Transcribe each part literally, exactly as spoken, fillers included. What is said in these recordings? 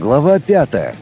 Глава пятая.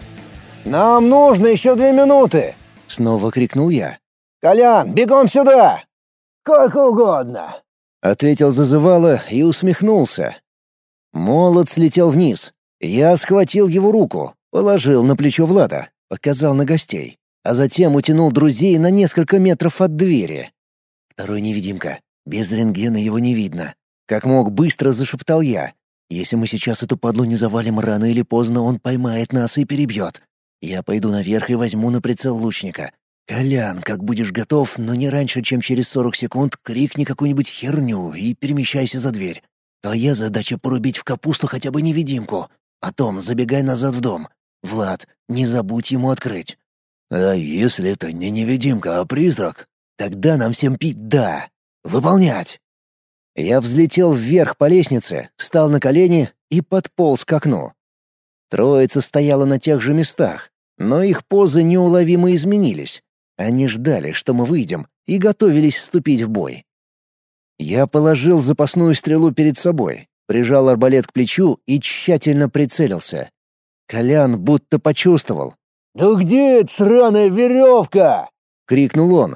«Нам нужно еще две минуты!» — снова крикнул я. «Колян, бегом сюда!» «Сколько угодно!» — ответил зазывало и усмехнулся. Молот слетел вниз. Я схватил его руку, положил на плечо Влада, показал на гостей, а затем утянул друзей на несколько метров от двери. «Второй невидимка. Без рентгена его не видно». Как мог, быстро зашептал я. «Если мы сейчас эту падлу не завалим, рано или поздно он поймает нас и перебьет. Я пойду наверх и возьму на прицел лучника. Колян, как будешь готов, но не раньше, чем через сорок секунд, крикни какую-нибудь херню и перемещайся за дверь. Твоя задача — порубить в капусту хотя бы невидимку. Потом забегай назад в дом. Влад, не забудь ему открыть». «А если это не невидимка, а призрак? Тогда нам всем пить «да». Выполнять!» Я взлетел вверх по лестнице, встал на колени и подполз к окну. Троица стояла на тех же местах, но их позы неуловимо изменились. Они ждали, что мы выйдем, и готовились вступить в бой. Я положил запасную стрелу перед собой, прижал арбалет к плечу и тщательно прицелился. Колян будто почувствовал. «Да где эта сраная веревка?» — крикнул он.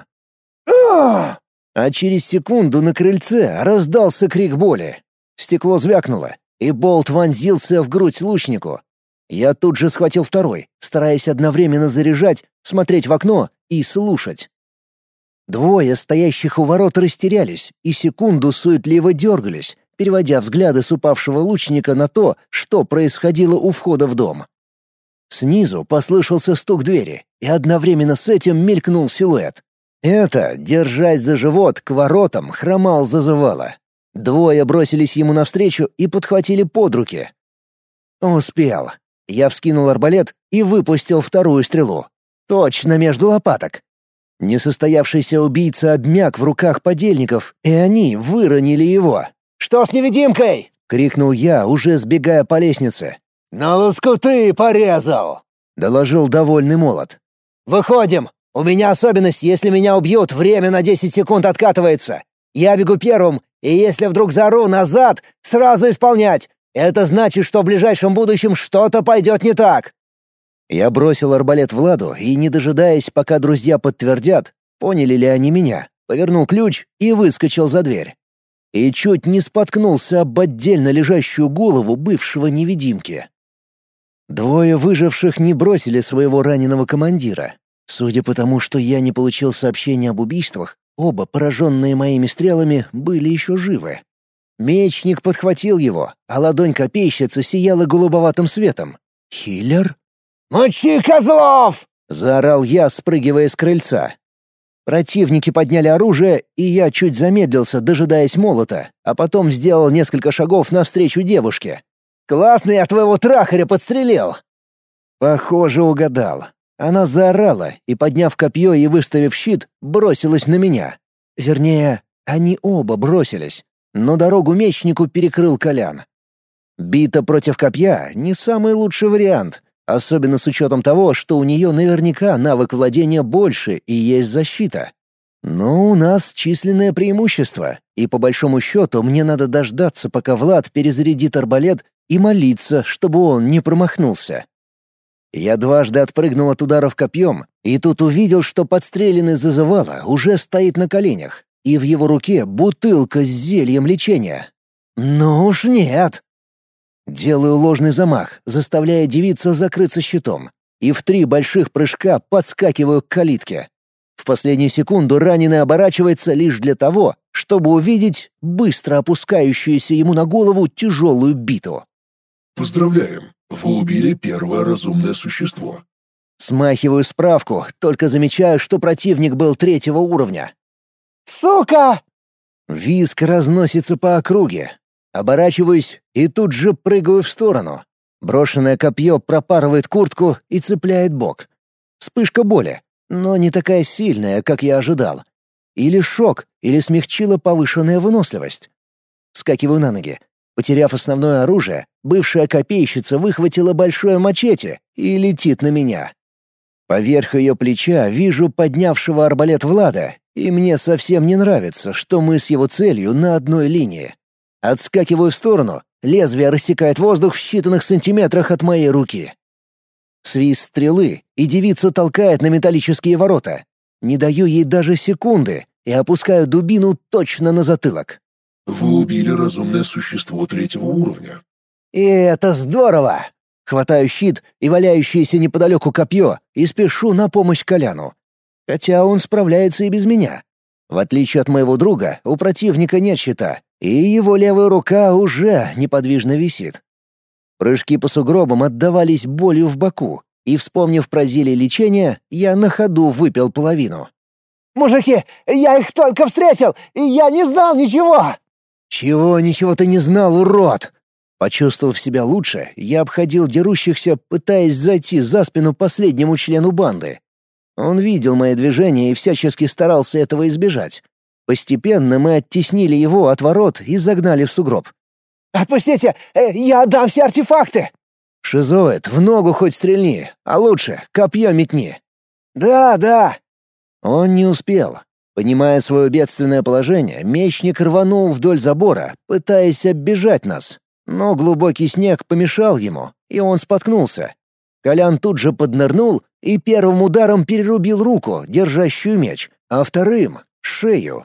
«Ах!» А через секунду на крыльце раздался крик боли. Стекло звякнуло, и болт вонзился в грудь лучнику. Я тут же схватил второй, стараясь одновременно заряжать, смотреть в окно и слушать. Двое стоящих у ворот растерялись и секунду суетливо дергались, переводя взгляды с упавшего лучника на то, что происходило у входа в дом. Снизу послышался стук двери, и одновременно с этим мелькнул силуэт. Это, держась за живот, к воротам хромал зазывало. Двое бросились ему навстречу и подхватили под руки. Успел. Я вскинул арбалет и выпустил вторую стрелу. Точно между лопаток. Несостоявшийся убийца обмяк в руках подельников, и они выронили его. «Что с невидимкой?» — крикнул я, уже сбегая по лестнице. «На лоскуты порезал!» — доложил довольный молот. «Выходим! У меня особенность, если меня убьют, время на десять секунд откатывается. Я бегу первым, и если вдруг заору назад, сразу исполнять. Это значит, что в ближайшем будущем что-то пойдет не так». Я бросил арбалет Владу и, не дожидаясь, пока друзья подтвердят, поняли ли они меня, повернул ключ и выскочил за дверь. И чуть не споткнулся об отдельно лежащую голову бывшего невидимки. Двое выживших не бросили своего раненого командира. Судя по тому, что я не получил сообщения об убийствах, оба, пораженные моими стрелами, были еще живы. Мечник подхватил его, а ладонь копейщицы сияла голубоватым светом. «Хиллер?» «Мочи козлов!» — заорал я, спрыгивая с крыльца. Противники подняли оружие, и я чуть замедлился, дожидаясь молота, а потом сделал несколько шагов навстречу девушке. «Классно я твоего трахаря подстрелил!» Похоже, угадал. Она заорала и, подняв копье и выставив щит, бросилась на меня. Вернее, они оба бросились, но дорогу мечнику перекрыл Колян. Бита против копья — не самый лучший вариант, особенно с учетом того, что у нее наверняка навык владения больше и есть защита. Но у нас численное преимущество, и по большому счету мне надо дождаться, пока Влад перезарядит арбалет, и молиться, чтобы он не промахнулся. Я дважды отпрыгнул от ударов копьем, и тут увидел, что подстреленный зазывало уже стоит на коленях, и в его руке бутылка с зельем лечения. Ну уж нет. Делаю ложный замах, заставляя девицу закрыться щитом, и в три больших прыжка подскакиваю к калитке. В последнюю секунду раненый оборачивается лишь для того, чтобы увидеть быстро опускающуюся ему на голову тяжелую биту. «Поздравляем! Вы убили первое разумное существо». Смахиваю справку, только замечаю, что противник был третьего уровня. «Сука!» Визг разносится по округе. Оборачиваюсь и тут же прыгаю в сторону. Брошенное копье пропарывает куртку и цепляет бок. Вспышка боли, но не такая сильная, как я ожидал. Или шок, или смягчила повышенная выносливость. Вскакиваю на ноги. Потеряв основное оружие, бывшая копейщица выхватила большое мачете и летит на меня. Поверх ее плеча вижу поднявшего арбалет Влада, и мне совсем не нравится, что мы с его целью на одной линии. Отскакиваю в сторону, лезвие рассекает воздух в считанных сантиметрах от моей руки. Свист стрелы, и девица толкает на металлические ворота. Не даю ей даже секунды и опускаю дубину точно на затылок. Вы убили разумное существо третьего уровня. И это здорово! Хватаю щит и валяющееся неподалеку копье и спешу на помощь Коляну. Хотя он справляется и без меня. В отличие от моего друга, у противника нет щита, и его левая рука уже неподвижно висит. Прыжки по сугробам отдавались болью в боку, и, вспомнив про зелье лечения, я на ходу выпил половину. «Мужики, я их только встретил, и я не знал ничего!» «Чего ничего ты не знал, урод?» Почувствовав себя лучше, я обходил дерущихся, пытаясь зайти за спину последнему члену банды. Он видел мои движения и всячески старался этого избежать. Постепенно мы оттеснили его от ворот и загнали в сугроб. «Отпустите! Э, я отдам все артефакты!» «Шизоид, в ногу хоть стрельни, а лучше копье метни». «Да, да». Он не успел. Понимая свое бедственное положение, мечник рванул вдоль забора, пытаясь оббежать нас. Но глубокий снег помешал ему, и он споткнулся. Колян тут же поднырнул и первым ударом перерубил руку, держащую меч, а вторым — шею.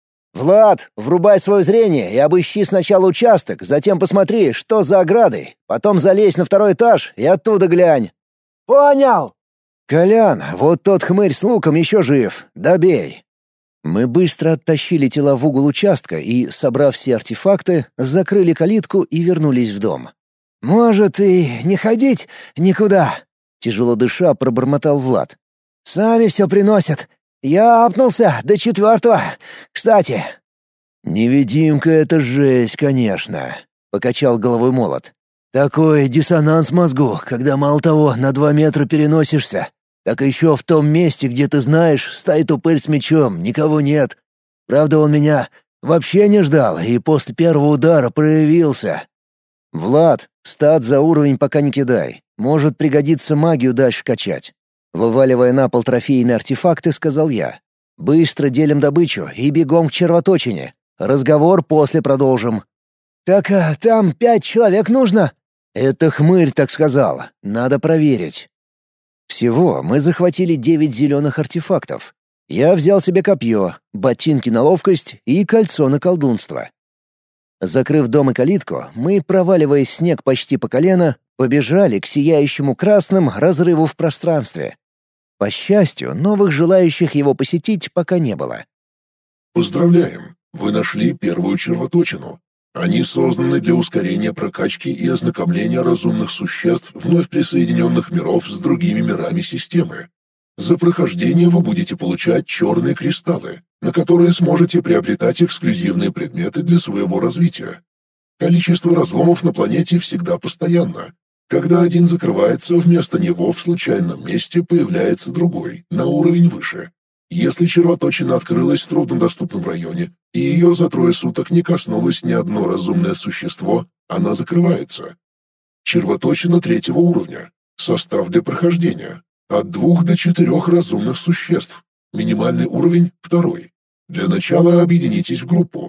«Влад, врубай свое зрение и обыщи сначала участок, затем посмотри, что за оградой, потом залезь на второй этаж и оттуда глянь». «Понял!» «Колян, вот тот хмырь с луком еще жив, добей». Мы быстро оттащили тела в угол участка и, собрав все артефакты, закрыли калитку и вернулись в дом. «Может, и не ходить никуда?» — тяжело дыша пробормотал Влад. «Сами все приносят. Я апнулся до четвертого. Кстати...» «Невидимка — это жесть, конечно», — покачал головой Молот. «Такой диссонанс в мозгу, когда мало того на два метра переносишься, так еще в том месте, где ты знаешь, стоит упырь с мечом, никого нет. Правда, он меня вообще не ждал и после первого удара проявился». «Влад, стат за уровень пока не кидай. Может пригодится магию дальше качать». Вываливая на пол трофейные артефакты, сказал я. «Быстро делим добычу и бегом к червоточине. Разговор после продолжим». «Так а, там пять человек нужно?» «Это хмырь так сказал. Надо проверить». Всего мы захватили девять зеленых артефактов. Я взял себе копье, ботинки на ловкость и кольцо на колдунство. Закрыв дом и калитку, мы, проваливаясь в снег почти по колено, побежали к сияющему красным разрыву в пространстве. По счастью, новых желающих его посетить пока не было. Поздравляем! Вы нашли первую червоточину. Они созданы для ускорения прокачки и ознакомления разумных существ вновь присоединенных миров с другими мирами системы. За прохождение вы будете получать черные кристаллы, на которые сможете приобретать эксклюзивные предметы для своего развития. Количество разломов на планете всегда постоянно. Когда один закрывается, вместо него в случайном месте появляется другой, на уровень выше. Если червоточина открылась в труднодоступном районе, и ее за трое суток не коснулось ни одно разумное существо, она закрывается. Червоточина третьего уровня. Состав для прохождения. От двух до четырех разумных существ. Минимальный уровень — второй. Для начала объединитесь в группу.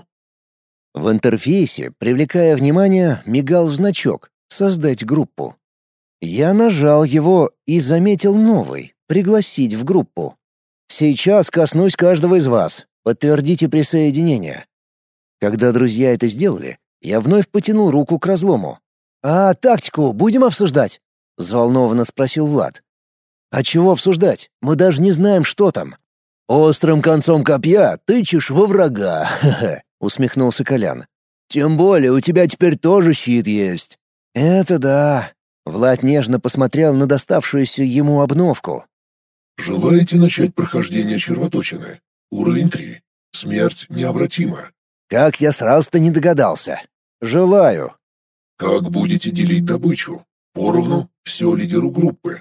В интерфейсе, привлекая внимание, мигал значок «Создать группу». Я нажал его и заметил новый «Пригласить в группу». «Сейчас коснусь каждого из вас. Подтвердите присоединение». Когда друзья это сделали, я вновь потянул руку к разлому. «А тактику будем обсуждать?» — взволнованно спросил Влад. «А чего обсуждать? Мы даже не знаем, что там». «Острым концом копья тычешь во врага», — усмехнулся Колян. «Тем более у тебя теперь тоже щит есть». «Это да». Влад нежно посмотрел на доставшуюся ему обновку. Желаете начать прохождение червоточины? Уровень три. Смерть необратима. Как я сразу-то не догадался. Желаю. Как будете делить добычу? Поровну, все лидеру группы.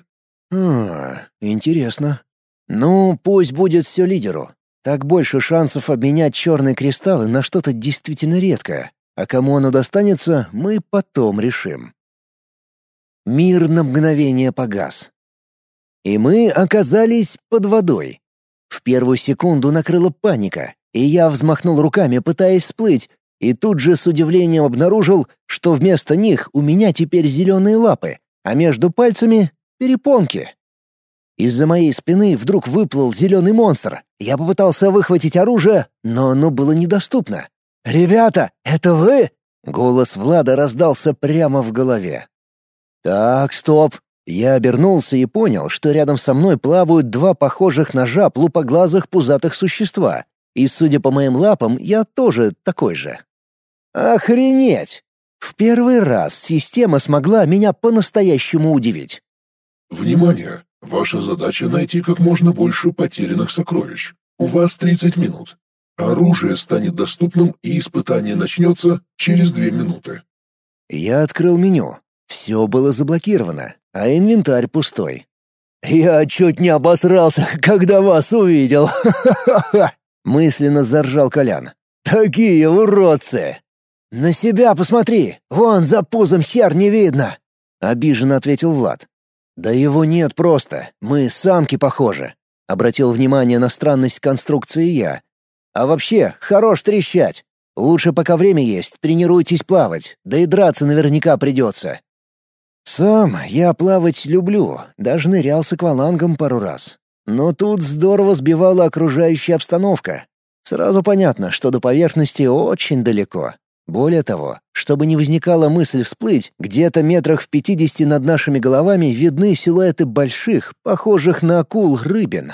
А, интересно. Ну, пусть будет все лидеру. Так больше шансов обменять черные кристаллы на что-то действительно редкое. А кому оно достанется, мы потом решим. Мир на мгновение погас. И мы оказались под водой. В первую секунду накрыла паника, и я взмахнул руками, пытаясь всплыть, И тут же с удивлением обнаружил, что вместо них у меня теперь зеленые лапы, а между пальцами — перепонки. Из-за моей спины вдруг выплыл зеленый монстр. Я попытался выхватить оружие, но оно было недоступно. «Ребята, это вы?» Голос Влада раздался прямо в голове. «Так, стоп». Я обернулся и понял, что рядом со мной плавают два похожих на жаб лупоглазых пузатых существа. И, судя по моим лапам, я тоже такой же. Охренеть! В первый раз система смогла меня по-настоящему удивить. Внимание! Ваша задача — найти как можно больше потерянных сокровищ. У вас тридцать минут. Оружие станет доступным, и испытание начнется через две минуты. Я открыл меню. Все было заблокировано, а инвентарь пустой. «Я чуть не обосрался, когда вас увидел!» Мысленно заржал Колян. «Такие уродцы!» «На себя посмотри! Вон за пузом хер не видно!» Обиженно ответил Влад. «Да его нет просто, мы самки похожи», — обратил внимание на странность конструкции я. «А вообще, хорош трещать. Лучше, пока время есть, тренируйтесь плавать, да и драться наверняка придется». Сам я плавать люблю, даже нырял с аквалангом пару раз. Но тут здорово сбивала окружающая обстановка. Сразу понятно, что до поверхности очень далеко. Более того, чтобы не возникала мысль всплыть, где-то метрах в пятидесяти над нашими головами видны силуэты больших, похожих на акул, рыбин.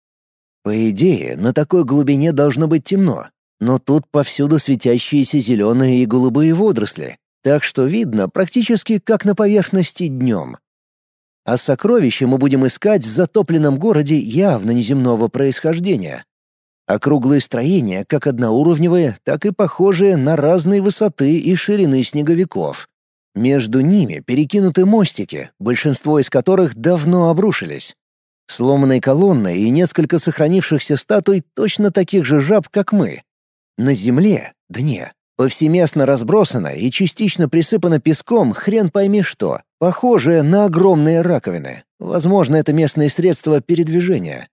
По идее, на такой глубине должно быть темно, но тут повсюду светящиеся зеленые и голубые водоросли, так что видно практически как на поверхности днем. А сокровища мы будем искать в затопленном городе явно неземного происхождения. Округлые строения, как одноуровневые, так и похожие на разные высоты и ширины снеговиков. Между ними перекинуты мостики, большинство из которых давно обрушились. Сломанные колонны и несколько сохранившихся статуй точно таких же жаб, как мы. На земле, дне, повсеместно разбросано и частично присыпано песком хрен пойми что, похожее на огромные раковины. Возможно, это местные средства передвижения.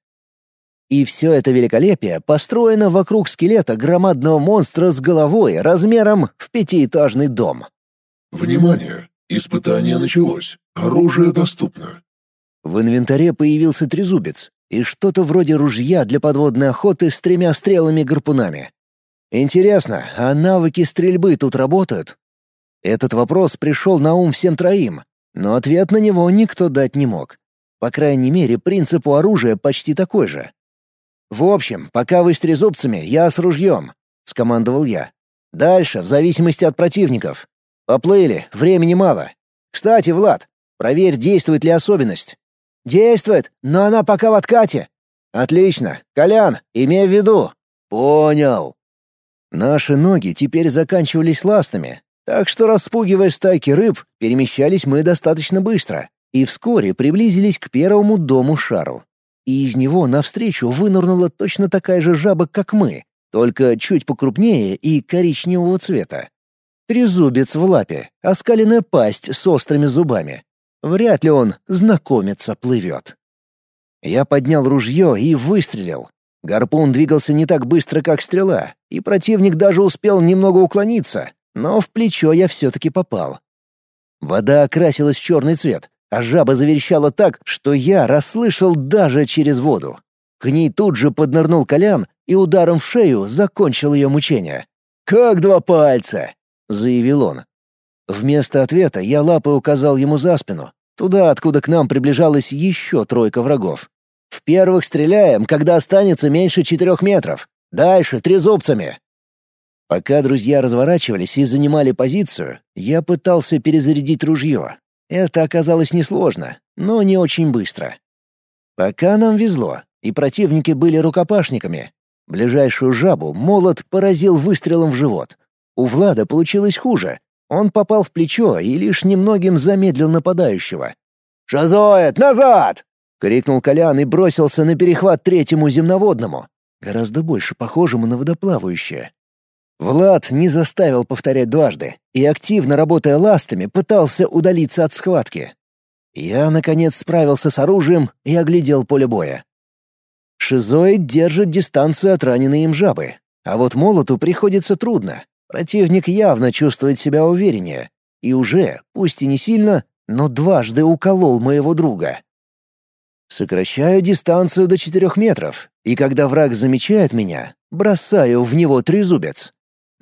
И все это великолепие построено вокруг скелета громадного монстра с головой размером в пятиэтажный дом. Внимание! Испытание началось. Оружие доступно. В инвентаре появился трезубец и что-то вроде ружья для подводной охоты с тремя стрелами-гарпунами. Интересно, а навыки стрельбы тут работают? Этот вопрос пришел на ум всем троим, но ответ на него никто дать не мог. По крайней мере, принцип у оружия почти такой же. «В общем, пока вы с трезубцами, я с ружьем», — скомандовал я. «Дальше, в зависимости от противников. Поплыли, времени мало. Кстати, Влад, проверь, действует ли особенность». «Действует, но она пока в откате». «Отлично. Колян, имей в виду». «Понял». Наши ноги теперь заканчивались ластами, так что, распугивая стайки рыб, перемещались мы достаточно быстро и вскоре приблизились к первому дому-шару. И из него навстречу вынырнула точно такая же жаба, как мы, только чуть покрупнее и коричневого цвета. Трезубец в лапе, оскаленная пасть с острыми зубами. Вряд ли он знакомиться плывет. Я поднял ружье и выстрелил. Гарпун двигался не так быстро, как стрела, и противник даже успел немного уклониться, но в плечо я все-таки попал. Вода окрасилась в черный цвет, а жаба заверещала так, что я расслышал даже через воду. К ней тут же поднырнул Колян и ударом в шею закончил ее мучение. «Как два пальца!» — заявил он. Вместо ответа я лапой указал ему за спину, туда, откуда к нам приближалась еще тройка врагов. «В первых стреляем, когда останется меньше четырех метров. Дальше трезубцами». Пока друзья разворачивались и занимали позицию, я пытался перезарядить ружье. Это оказалось несложно, но не очень быстро. Пока нам везло, и противники были рукопашниками. Ближайшую жабу молот поразил выстрелом в живот. У Влада получилось хуже. Он попал в плечо и лишь немногим замедлил нападающего. «Шазоид, назад!» — крикнул Колян и бросился на перехват третьему земноводному, гораздо больше похожему на водоплавающее. Влад не заставил повторять дважды и, активно работая ластами, пытался удалиться от схватки. Я, наконец, справился с оружием и оглядел поле боя. Шизоид держит дистанцию от раненой им жабы, а вот молоту приходится трудно. Противник явно чувствует себя увереннее. И уже, пусть и не сильно, но дважды уколол моего друга. Сокращаю дистанцию до четырех метров, и когда враг замечает меня, бросаю в него трезубец.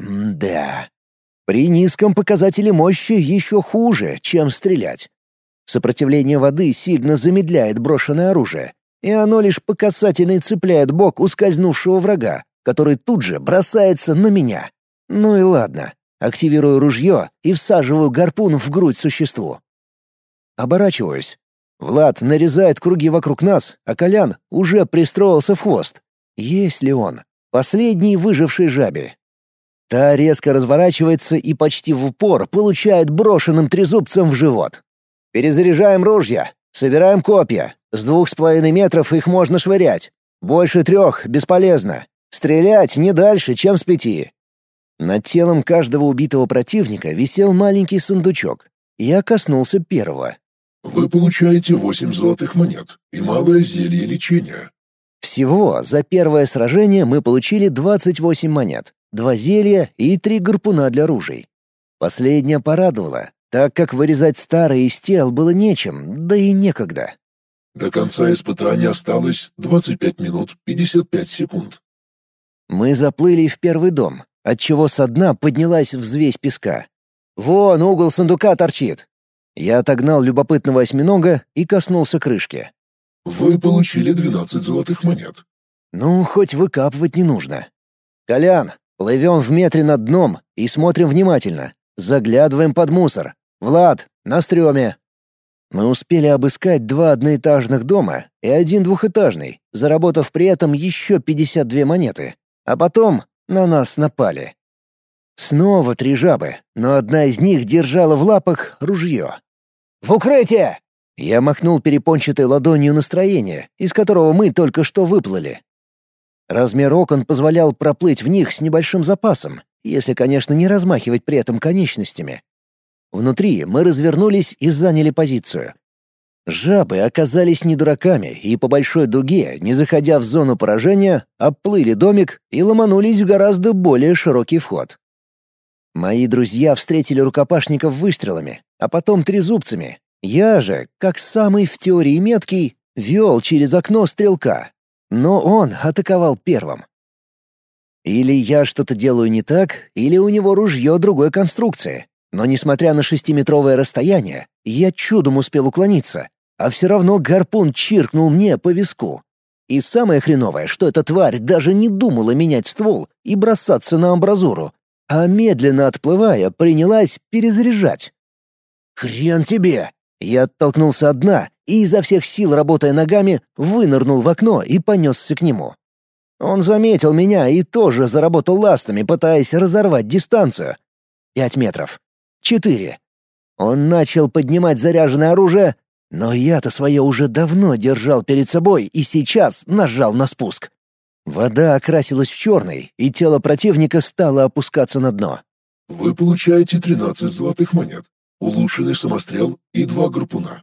М-да. При низком показателе мощи еще хуже, чем стрелять. Сопротивление воды сильно замедляет брошенное оружие, и оно лишь по касательной цепляет бок ускользнувшего врага, который тут же бросается на меня. Ну и ладно. Активирую ружье и всаживаю гарпун в грудь существу. Оборачиваюсь. Влад нарезает круги вокруг нас, а Колян уже пристроился в хвост. Есть ли он? Последний выживший жабе. Та резко разворачивается и почти в упор получает брошенным трезубцем в живот. Перезаряжаем ружья, собираем копья. С двух с половиной метров их можно швырять. Больше трех — бесполезно. Стрелять не дальше, чем с пяти. Над телом каждого убитого противника висел маленький сундучок. Я коснулся первого. Вы получаете восемь золотых монет и малое зелье лечения. Всего за первое сражение мы получили двадцать восемь монет, два зелья и три гарпуна для ружей. Последнее порадовало, так как вырезать старые из тел было нечем, да и некогда. До конца испытания осталось двадцать пять минут пятьдесят пять секунд. Мы заплыли в первый дом, отчего со дна поднялась взвесь песка. «Вон угол сундука торчит!» Я отогнал любопытного осьминога и коснулся крышки. Вы получили двенадцать золотых монет. Ну, хоть выкапывать не нужно. «Колян, плывем в метре над дном и смотрим внимательно. Заглядываем под мусор. Влад, на стреме!» Мы успели обыскать два одноэтажных дома и один двухэтажный, заработав при этом еще пятьдесят две монеты. А потом на нас напали. Снова три жабы, но одна из них держала в лапах ружье. «В укрытие!» Я махнул перепончатой ладонью настроение, из которого мы только что выплыли. Размер окон позволял проплыть в них с небольшим запасом, если, конечно, не размахивать при этом конечностями. Внутри мы развернулись и заняли позицию. Жабы оказались не дураками и по большой дуге, не заходя в зону поражения, обплыли домик и ломанулись в гораздо более широкий вход. Мои друзья встретили рукопашников выстрелами, а потом трезубцами. Я же, как самый в теории меткий, вел через окно стрелка. Но он атаковал первым. Или я что-то делаю не так, или у него ружье другой конструкции. Но несмотря на шестиметровое расстояние, я чудом успел уклониться, а все равно гарпун чиркнул мне по виску. И самое хреновое, что эта тварь даже не думала менять ствол и бросаться на амбразуру, а медленно отплывая, принялась перезаряжать. «Хрен тебе!» Я оттолкнулся от дна и, изо всех сил работая ногами, вынырнул в окно и понесся к нему. Он заметил меня и тоже заработал ластами, пытаясь разорвать дистанцию. Пять метров. Четыре. Он начал поднимать заряженное оружие, но я-то свое уже давно держал перед собой и сейчас нажал на спуск. Вода окрасилась в черный, и тело противника стало опускаться на дно. Вы получаете тринадцать золотых монет, улучшенный самострел и два гарпуна.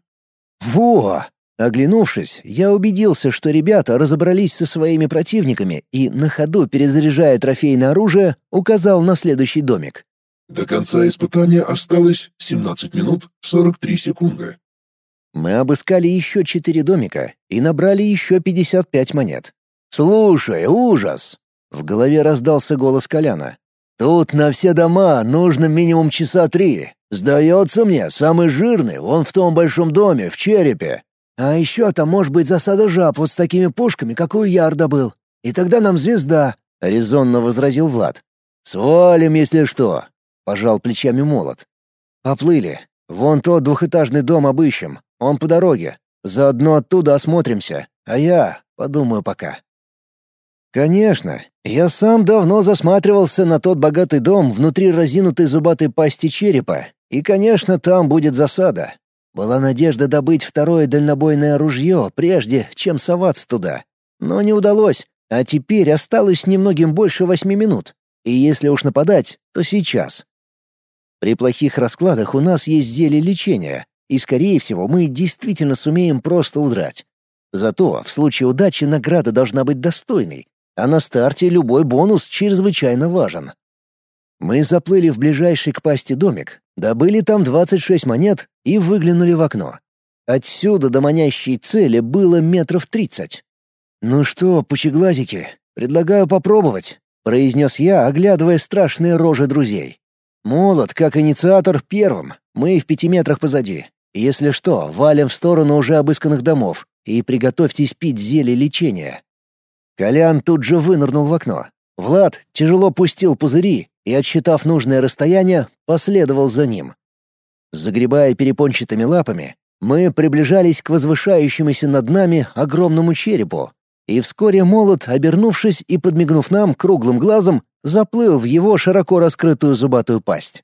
Во! Оглянувшись, я убедился, что ребята разобрались со своими противниками и, на ходу перезаряжая трофейное оружие, указал на следующий домик. До конца испытания осталось семнадцать минут сорок три секунды. Мы обыскали еще четыре домика и набрали еще пятьдесят пять монет. «Слушай, ужас!» — в голове раздался голос Коляна. «Тут на все дома нужно минимум часа три. Сдается мне, самый жирный, он в том большом доме, в черепе. А еще там может быть засада жаб вот с такими пушками, какую я добыл. И тогда нам звезда», — резонно возразил Влад. «Свалим, если что», — пожал плечами Молот. «Поплыли. Вон тот двухэтажный дом обыщем. Он по дороге. Заодно оттуда осмотримся. А я подумаю пока». Конечно, я сам давно засматривался на тот богатый дом внутри разинутой зубатой пасти черепа, и, конечно, там будет засада. Была надежда добыть второе дальнобойное ружье, прежде чем соваться туда. Но не удалось, а теперь осталось немногим больше восьми минут. И если уж нападать, то сейчас. При плохих раскладах у нас есть зелье лечения, и, скорее всего, мы действительно сумеем просто удрать. Зато в случае удачи награда должна быть достойной, а на старте любой бонус чрезвычайно важен. Мы заплыли в ближайший к пасти домик, добыли там двадцать шесть монет и выглянули в окно. Отсюда до манящей цели было метров тридцать. «Ну что, пучеглазики, предлагаю попробовать», — произнес я, оглядывая страшные рожи друзей. «Молот, как инициатор, первым, мы в пяти метрах позади. Если что, валим в сторону уже обысканных домов и приготовьтесь пить зелье лечения». Колян тут же вынырнул в окно. Влад тяжело пустил пузыри и, отсчитав нужное расстояние, последовал за ним. Загребая перепончатыми лапами, мы приближались к возвышающемуся над нами огромному черепу, и вскоре молот, обернувшись и подмигнув нам круглым глазом, заплыл в его широко раскрытую зубатую пасть.